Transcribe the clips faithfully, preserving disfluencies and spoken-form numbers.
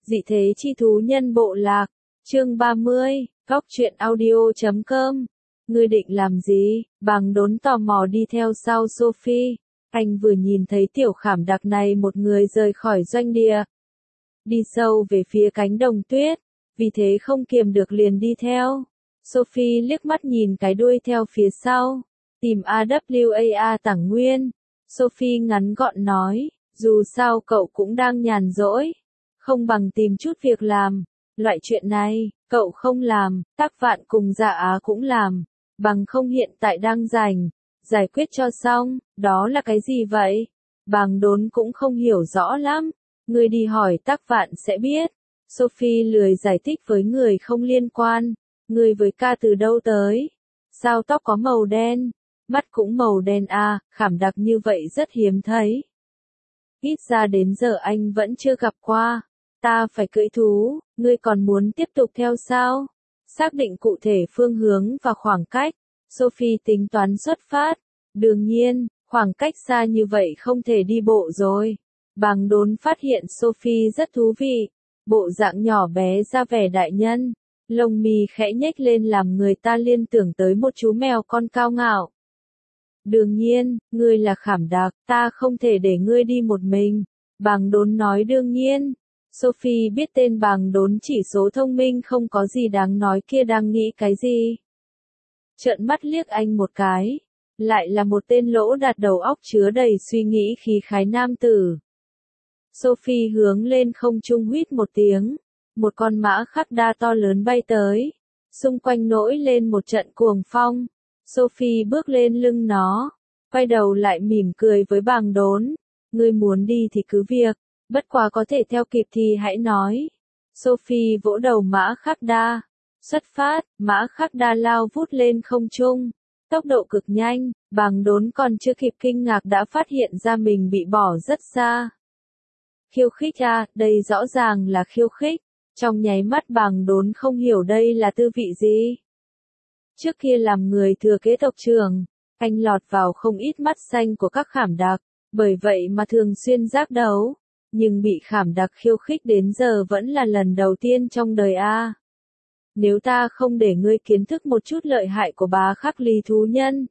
Dị thế chi thú nhân bộ lạc, chương ba mươi, góc truyện audio chấm com. Ngươi định làm gì? Bàng Đốn tò mò đi theo sau Sophie. Anh vừa nhìn thấy tiểu khảm đặc này một người rời khỏi doanh địa, đi sâu về phía cánh đồng tuyết, vì thế không kiềm được liền đi theo. Sophie liếc mắt nhìn cái đuôi theo phía sau, tìm a vê a a Tảng Nguyên. Sophie ngắn gọn nói, dù sao cậu cũng đang nhàn rỗi, không bằng tìm chút việc làm. Loại chuyện này, cậu không làm, Tắc Vạn cùng Dạ Á cũng làm, bằng không hiện tại đang rảnh, giải quyết cho xong. Đó là cái gì vậy? Bàng Đốn cũng không hiểu rõ lắm, người đi hỏi Tắc Vạn sẽ biết. Sophie lười giải thích với người không liên quan. Người với ca từ đâu tới? Sao tóc có màu đen? Mắt cũng màu đen à, khảm đặc như vậy rất hiếm thấy. Ít ra đến giờ anh vẫn chưa gặp qua. Ta phải cưỡi thú, ngươi còn muốn tiếp tục theo sao? Xác định cụ thể phương hướng và khoảng cách, Sophie tính toán xuất phát. Đương nhiên, khoảng cách xa như vậy không thể đi bộ rồi. Bàng Đốn phát hiện Sophie rất thú vị. Bộ dạng nhỏ bé ra vẻ đại nhân, lông mi khẽ nhếch lên làm người ta liên tưởng tới một chú mèo con cao ngạo. Đương nhiên, ngươi là khảm đặc, ta không thể để ngươi đi một mình. Bàng Đốn nói đương nhiên. Sophie biết tên Bàng Đốn chỉ số thông minh không có gì đáng nói kia đang nghĩ cái gì. Trợn mắt liếc anh một cái, lại là một tên lỗ đạt đầu óc chứa đầy suy nghĩ khí khái nam tử. Sophie hướng lên không trung huýt một tiếng, một con mã khắc đa to lớn bay tới, xung quanh nổi lên một trận cuồng phong. Sophie bước lên lưng nó, quay đầu lại mỉm cười với Bàng Đốn, ngươi muốn đi thì cứ việc, bất quá có thể theo kịp thì hãy nói. Sophie vỗ đầu mã khắc đa, xuất phát. Mã khắc đa lao vút lên không trung, tốc độ cực nhanh. Bàng Đốn còn chưa kịp kinh ngạc đã phát hiện ra mình bị bỏ rất xa. Khiêu khích à, đây rõ ràng là khiêu khích. Trong nháy mắt Bàng Đốn không hiểu đây là tư vị gì. Trước kia làm người thừa kế tộc trưởng, anh lọt vào không ít mắt xanh của các khảm đặc, bởi vậy mà thường xuyên giác đấu, nhưng bị khảm đặc khiêu khích đến giờ vẫn là lần đầu tiên trong đời a. Nếu ta không để ngươi kiến thức một chút lợi hại của bá khắc ly thú nhân,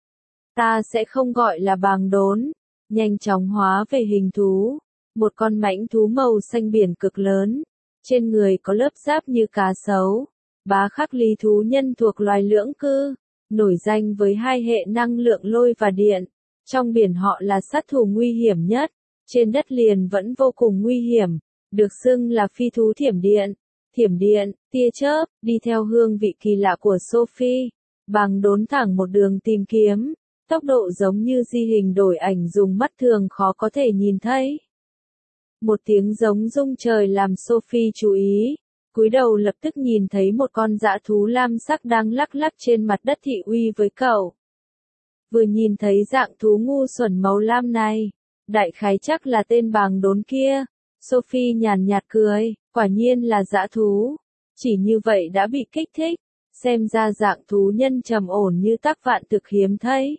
ta sẽ không gọi là Bàng Đốn. Nhanh chóng hóa về hình thú, một con mãnh thú màu xanh biển cực lớn, trên người có lớp giáp như cá sấu. Bá khắc ly thú nhân thuộc loài lưỡng cư, nổi danh với hai hệ năng lượng lôi và điện. Trong biển họ là sát thủ nguy hiểm nhất, trên đất liền vẫn vô cùng nguy hiểm, được xưng là phi thú thiểm điện. Thiểm điện, tia chớp, đi theo hương vị kỳ lạ của Sophie, Bàng Đốn thẳng một đường tìm kiếm, tốc độ giống như di hình đổi ảnh dùng mắt thường khó có thể nhìn thấy. Một tiếng giống rung trời làm Sophie chú ý, cúi đầu lập tức nhìn thấy một con dã thú lam sắc đang lắc lắc trên mặt đất thị uy với cậu. Vừa nhìn thấy dạng thú ngu xuẩn màu lam này, đại khái chắc là tên Bàng Đốn kia. Sophie nhàn nhạt cười, quả nhiên là dã thú. Chỉ như vậy đã bị kích thích, xem ra dạng thú nhân trầm ổn như Tắc Vạn thực hiếm thấy.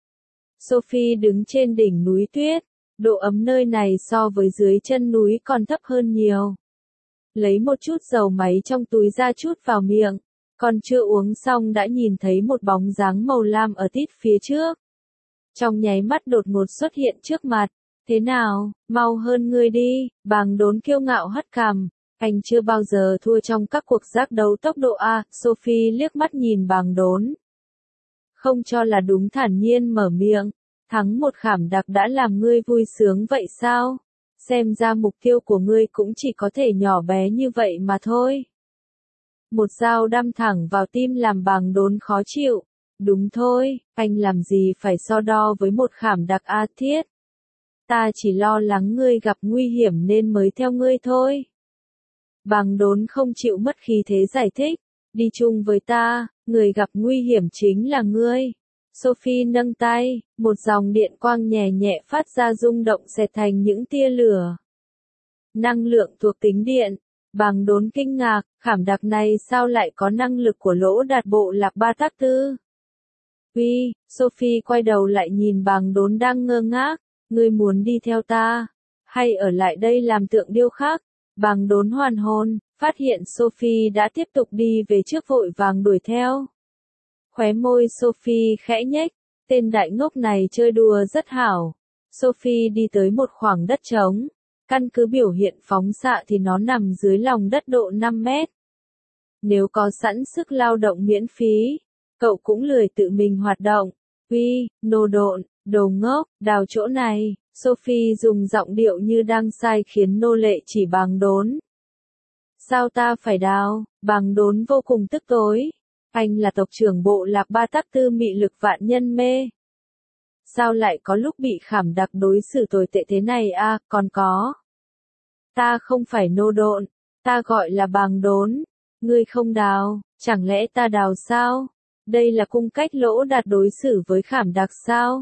Sophie đứng trên đỉnh núi tuyết, độ ấm nơi này so với dưới chân núi còn thấp hơn nhiều. Lấy một chút dầu máy trong túi ra chút vào miệng, còn chưa uống xong đã nhìn thấy một bóng dáng màu lam ở tít phía trước. Trong nháy mắt đột ngột xuất hiện trước mặt. Thế nào, mau hơn ngươi đi. Bàng Đốn kiêu ngạo hất cằm, anh chưa bao giờ thua trong các cuộc giác đấu tốc độ A. Sophie liếc mắt nhìn Bàng Đốn, không cho là đúng thản nhiên mở miệng, thắng một khảm đặc đã làm ngươi vui sướng vậy sao? Xem ra mục tiêu của ngươi cũng chỉ có thể nhỏ bé như vậy mà thôi. Một dao đâm thẳng vào tim làm Bàng Đốn khó chịu. Đúng thôi, anh làm gì phải so đo với một khảm đặc A thiết. Ta chỉ lo lắng ngươi gặp nguy hiểm nên mới theo ngươi thôi. Bàng Đốn không chịu mất khí thế giải thích, đi chung với ta, người gặp nguy hiểm chính là ngươi. Sophie nâng tay, một dòng điện quang nhẹ nhẹ phát ra rung động xẹt thành những tia lửa. Năng lượng thuộc tính điện. Bàng Đốn kinh ngạc, khảm đặc này sao lại có năng lực của lỗ đạt bộ lạc Ba Tắc Tư? Uy, Sophie quay đầu lại nhìn Bàng Đốn đang ngơ ngác, ngươi muốn đi theo ta, hay ở lại đây làm tượng điêu khắc? Bàng đốn hoàn hồn, phát hiện Sophie đã tiếp tục đi về trước vội vàng đuổi theo. Khóe môi Sophie khẽ nhếch, tên đại ngốc này chơi đùa rất hảo. Sophie đi tới một khoảng đất trống, căn cứ biểu hiện phóng xạ thì nó nằm dưới lòng đất độ năm mét. Nếu có sẵn sức lao động miễn phí, cậu cũng lười tự mình hoạt động. Uy, nô độn, đồ ngốc, đào chỗ này. Sophie dùng giọng điệu như đang sai khiến nô lệ chỉ Bàng đốn. Sao ta phải đào? Bàng đốn vô cùng tức tối. Anh là tộc trưởng bộ lạc Ba Tắc Tư mị lực vạn nhân mê. Sao lại có lúc bị khảm đặc đối xử tồi tệ thế này à, còn có. Ta không phải nô độn, ta gọi là Bàng đốn. Ngươi không đào, chẳng lẽ ta đào sao? Đây là cung cách lỗ đạt đối xử với khảm đặc sao?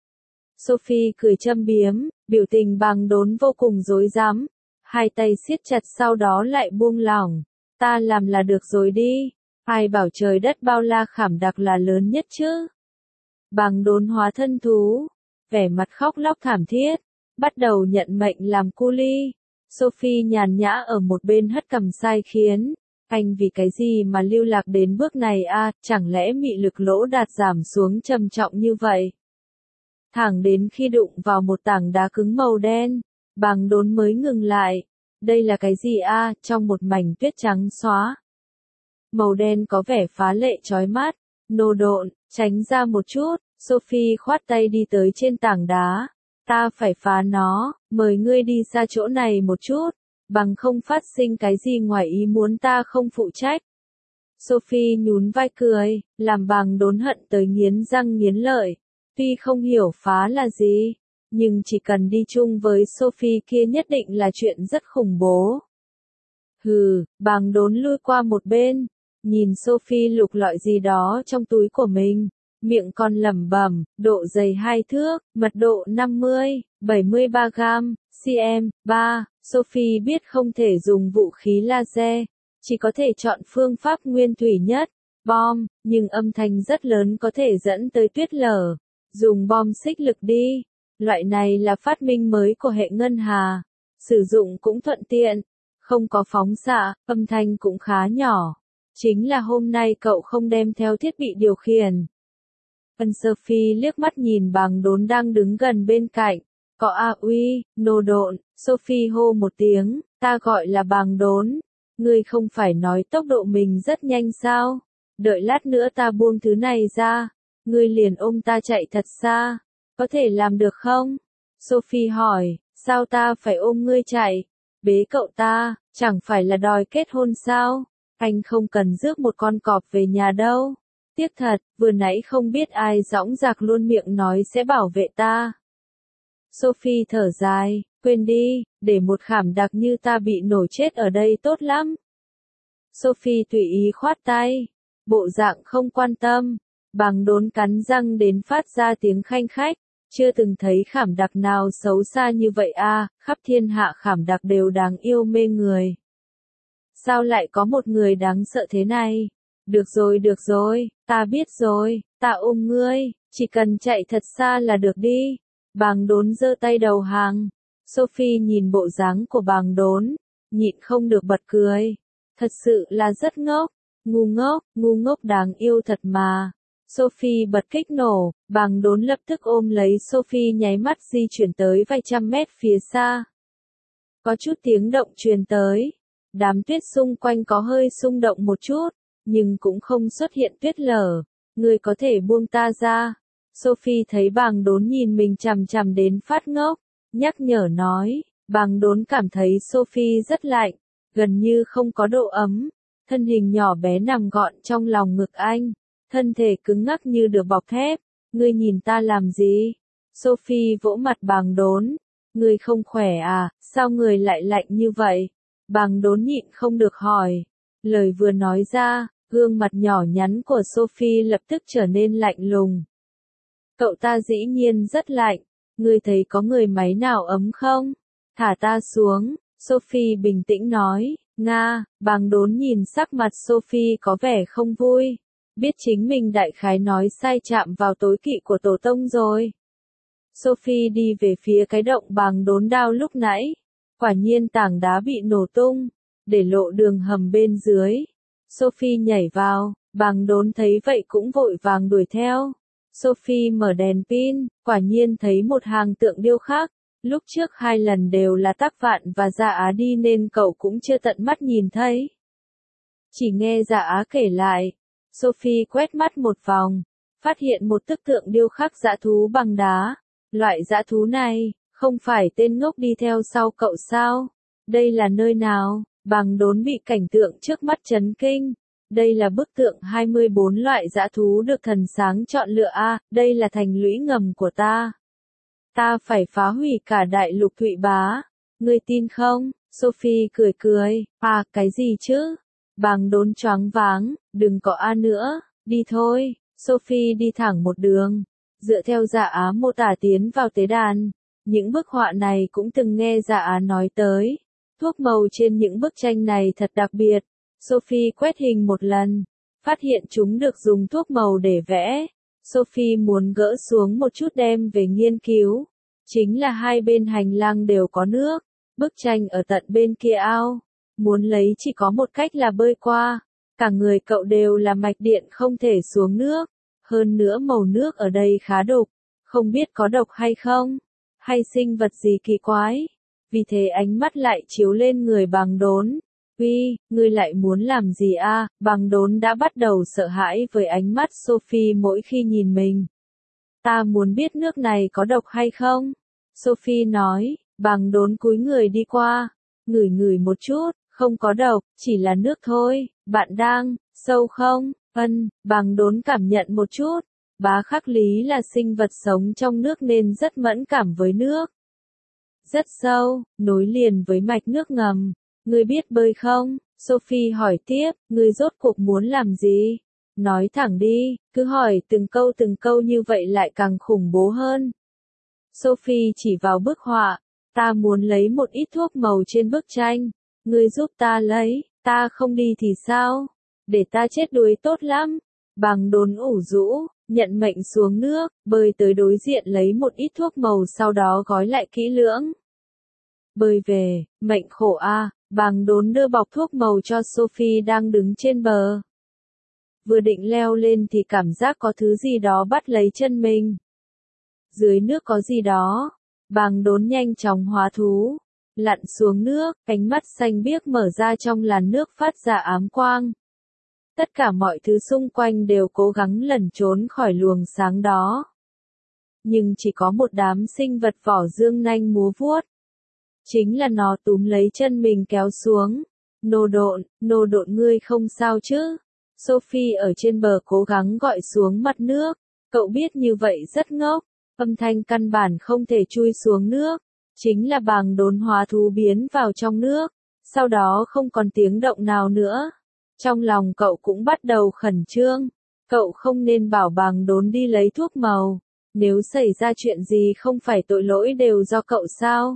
Sophie cười châm biếm, biểu tình Bàng đốn vô cùng rối rắm, hai tay siết chặt sau đó lại buông lỏng. Ta làm là được rồi đi, ai bảo trời đất bao la khảm đặc là lớn nhất chứ? Bàng đốn hóa thân thú, vẻ mặt khóc lóc thảm thiết, bắt đầu nhận mệnh làm cu li. Sophie nhàn nhã ở một bên hất cằm sai khiến. Anh vì cái gì mà lưu lạc đến bước này à, chẳng lẽ mị lực lỗ đạt giảm xuống trầm trọng như vậy? Thẳng đến khi đụng vào một tảng đá cứng màu đen, Bàng đốn mới ngừng lại. Đây là cái gì à, trong một mảnh tuyết trắng xóa. Màu đen có vẻ phá lệ chói mắt, nô độn, tránh ra một chút, Sophie khoát tay đi tới trên tảng đá. Ta phải phá nó, mời ngươi đi xa chỗ này một chút, bằng không phát sinh cái gì ngoài ý muốn ta không phụ trách. Sophie nhún vai cười, làm Bàng đốn hận tới nghiến răng nghiến lợi. Tuy không hiểu phá là gì, nhưng chỉ cần đi chung với Sophie kia nhất định là chuyện rất khủng bố. Hừ, Bàng đốn lui qua một bên, nhìn Sophie lục lọi gì đó trong túi của mình, miệng còn lẩm bẩm, độ dày hai thước, mật độ năm mươi, bảy mươi ba gam, cm, ba, Sophie biết không thể dùng vũ khí laser, chỉ có thể chọn phương pháp nguyên thủy nhất, bom, nhưng âm thanh rất lớn có thể dẫn tới tuyết lở. Dùng bom xích lực đi, loại này là phát minh mới của hệ ngân hà, sử dụng cũng thuận tiện, không có phóng xạ, âm thanh cũng khá nhỏ. Chính là hôm nay cậu không đem theo thiết bị điều khiển. Ân Sophie liếc mắt nhìn Bàng đốn đang đứng gần bên cạnh, có a uy, nô độn, Sophie hô một tiếng, ta gọi là Bàng đốn, ngươi không phải nói tốc độ mình rất nhanh sao, đợi lát nữa ta buông thứ này ra. Ngươi liền ôm ta chạy thật xa, có thể làm được không? Sophie hỏi, sao ta phải ôm ngươi chạy? Bế cậu ta, chẳng phải là đòi kết hôn sao? Anh không cần rước một con cọp về nhà đâu. Tiếc thật, vừa nãy không biết ai dõng dạc luôn miệng nói sẽ bảo vệ ta. Sophie thở dài, quên đi, để một khảm đặc như ta bị nổ chết ở đây tốt lắm. Sophie tùy ý khoát tay, bộ dạng không quan tâm. Bàng đốn cắn răng đến phát ra tiếng khanh khách, chưa từng thấy khảm đặc nào xấu xa như vậy à, khắp thiên hạ khảm đặc đều đáng yêu mê người. Sao lại có một người đáng sợ thế này? Được rồi được rồi, ta biết rồi, ta ôm ngươi, chỉ cần chạy thật xa là được đi. Bàng đốn giơ tay đầu hàng. Sophie nhìn bộ dáng của bàng đốn, nhịn không được bật cười. Thật sự là rất ngốc, ngu ngốc, ngu ngốc đáng yêu thật mà. Sophie bật kích nổ, Bàng đốn lập tức ôm lấy Sophie nháy mắt di chuyển tới vài trăm mét phía xa. Có chút tiếng động truyền tới, đám tuyết xung quanh có hơi xung động một chút, nhưng cũng không xuất hiện tuyết lở. Ngươi có thể buông ta ra. Sophie thấy Bàng đốn nhìn mình chằm chằm đến phát ngốc, nhắc nhở nói. Bàng đốn cảm thấy Sophie rất lạnh, gần như không có độ ấm, thân hình nhỏ bé nằm gọn trong lòng ngực anh. Thân thể cứng ngắc như được bọc thép. Ngươi nhìn ta làm gì? Sophie vỗ mặt Bàng đốn. Ngươi không khỏe à, sao người lại lạnh như vậy? Bàng đốn nhịn không được hỏi. Lời vừa nói ra, gương mặt nhỏ nhắn của Sophie lập tức trở nên lạnh lùng. Cậu ta dĩ nhiên rất lạnh. Ngươi thấy có người máy nào ấm không? Thả ta xuống, Sophie bình tĩnh nói. Nga, Bàng đốn nhìn sắc mặt Sophie có vẻ không vui. Biết chính mình đại khái nói sai chạm vào tối kỵ của tổ tông rồi. Sophie đi về phía cái động Bàng đốn đao lúc nãy. Quả nhiên tảng đá bị nổ tung, để lộ đường hầm bên dưới. Sophie nhảy vào, Bàng Đốn thấy vậy cũng vội vàng đuổi theo. Sophie mở đèn pin, quả nhiên thấy một hàng tượng điêu khắc. Lúc trước hai lần đều là Tắc Vạn và Dạ Á đi nên cậu cũng chưa tận mắt nhìn thấy. Chỉ nghe Dạ Á kể lại. Sophie quét mắt một vòng, phát hiện một bức tượng điêu khắc dã thú bằng đá. Loại dã thú này, không phải tên ngốc đi theo sau cậu sao? Đây là nơi nào? Bàng Đốn bị cảnh tượng trước mắt chấn kinh. Đây là bức tượng hai mươi bốn loại dã thú được thần sáng chọn lựa a, à, đây là thành lũy ngầm của ta. Ta phải phá hủy cả đại lục Thụy Bá. Ngươi tin không? Sophie cười cười, à, cái gì chứ? Bàng Đốn choáng váng, đừng có a nữa, đi thôi. Sophie đi thẳng một đường, dựa theo Dạ Á mô tả tiến vào tế đàn. Những bức họa này cũng từng nghe Dạ Á nói tới. Thuốc màu trên những bức tranh này thật đặc biệt. Sophie quét hình một lần, phát hiện chúng được dùng thuốc màu để vẽ. Sophie muốn gỡ xuống một chút đem về nghiên cứu. Chính là hai bên hành lang đều có nước, bức tranh ở tận bên kia ao. Muốn lấy chỉ có một cách là bơi qua. Cả người cậu đều là mạch điện không thể xuống nước. Hơn nữa màu nước ở đây khá đục, không biết có độc hay không, hay sinh vật gì kỳ quái. Vì thế ánh mắt lại chiếu lên người Bàng Đốn. Uy, ngươi lại muốn làm gì a? À? Bàng Đốn đã bắt đầu sợ hãi với ánh mắt Sophie mỗi khi nhìn mình. Ta muốn biết nước này có độc hay không? Sophie nói. Bàng Đốn cúi người đi qua, ngửi ngửi một chút, không có độc, chỉ là nước thôi. Bạn đang sâu không? Ân, Bàng Đốn cảm nhận một chút. Bá Khắc Lý là sinh vật sống trong nước nên rất mẫn cảm với nước. Rất sâu, nối liền với mạch nước ngầm. Ngươi biết bơi không? Sophie hỏi tiếp, ngươi rốt cuộc muốn làm gì? Nói thẳng đi, cứ hỏi từng câu từng câu như vậy lại càng khủng bố hơn. Sophie chỉ vào bức họa, ta muốn lấy một ít thuốc màu trên bức tranh. Ngươi giúp ta lấy, ta không đi thì sao? Để ta chết đuối tốt lắm. Bàng Đốn ủ rũ, nhận mệnh xuống nước, bơi tới đối diện lấy một ít thuốc màu sau đó gói lại kỹ lưỡng. Bơi về, mệnh khổ a. À. Bàng Đốn đưa bọc thuốc màu cho Sophie đang đứng trên bờ. Vừa định leo lên thì cảm giác có thứ gì đó bắt lấy chân mình. Dưới nước có gì đó. Bàng Đốn nhanh chóng hóa thú. Lặn xuống nước, ánh mắt xanh biếc mở ra trong làn nước phát ra ám quang. Tất cả mọi thứ xung quanh đều cố gắng lẩn trốn khỏi luồng sáng đó. Nhưng chỉ có một đám sinh vật vỏ dương nanh múa vuốt. Chính là nó túm lấy chân mình kéo xuống. Nô độn, nô độn ngươi không sao chứ? Sophie ở trên bờ cố gắng gọi xuống mặt nước. Cậu biết như vậy rất ngốc. Âm thanh căn bản không thể chui xuống nước. Chính là Bàng Đốn hóa thú biến vào trong nước. Sau đó không còn tiếng động nào nữa. Trong lòng cậu cũng bắt đầu khẩn trương. Cậu không nên bảo Bàng Đốn đi lấy thuốc màu. Nếu xảy ra chuyện gì không phải tội lỗi đều do cậu sao?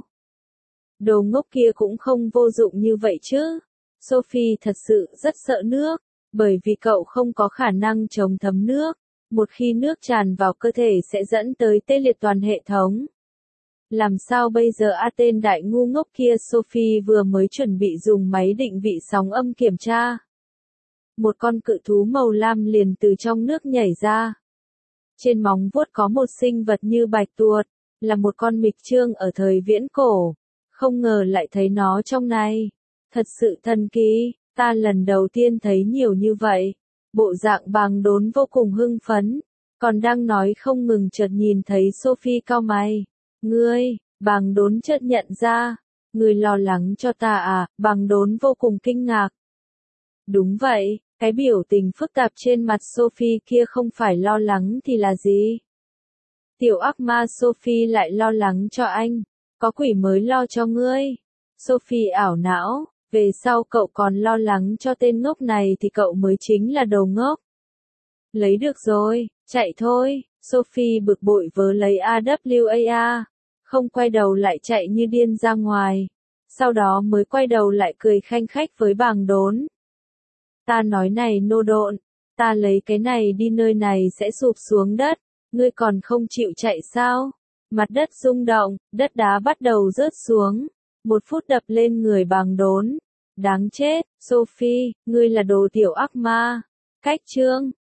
Đồ ngốc kia cũng không vô dụng như vậy chứ. Sophie thật sự rất sợ nước. Bởi vì cậu không có khả năng chống thấm nước. Một khi nước tràn vào cơ thể sẽ dẫn tới tê liệt toàn hệ thống. Làm sao bây giờ a tên đại ngu ngốc kia? Sophie vừa mới chuẩn bị dùng máy định vị sóng âm kiểm tra. Một con cự thú màu lam liền từ trong nước nhảy ra. Trên móng vuốt có một sinh vật như bạch tuột, là một con mịch trương ở thời viễn cổ. Không ngờ lại thấy nó trong này. Thật sự thần kỳ, ta lần đầu tiên thấy nhiều như vậy. Bộ dạng Bàng Đốn vô cùng hưng phấn, còn đang nói không ngừng chợt nhìn thấy Sophie cau mày. Ngươi, Bàng Đốn chợt nhận ra, ngươi lo lắng cho ta à? Bàng Đốn vô cùng kinh ngạc. Đúng vậy, cái biểu tình phức tạp trên mặt Sophie kia không phải lo lắng thì là gì? Tiểu ác ma Sophie lại lo lắng cho anh, có quỷ mới lo cho ngươi. Sophie ảo não, về sau cậu còn lo lắng cho tên ngốc này thì cậu mới chính là đồ ngốc. Lấy được rồi, chạy thôi. Sophie bực bội vớ lấy a vê a a, không quay đầu lại chạy như điên ra ngoài. Sau đó mới quay đầu lại cười khanh khách với Bàng Đốn. Ta nói này nô độn, ta lấy cái này đi nơi này sẽ sụp xuống đất, ngươi còn không chịu chạy sao? Mặt đất rung động, đất đá bắt đầu rớt xuống. một phút đập lên người bằng đốn. Đáng chết, Sophie, ngươi là đồ tiểu ác ma. Cách chương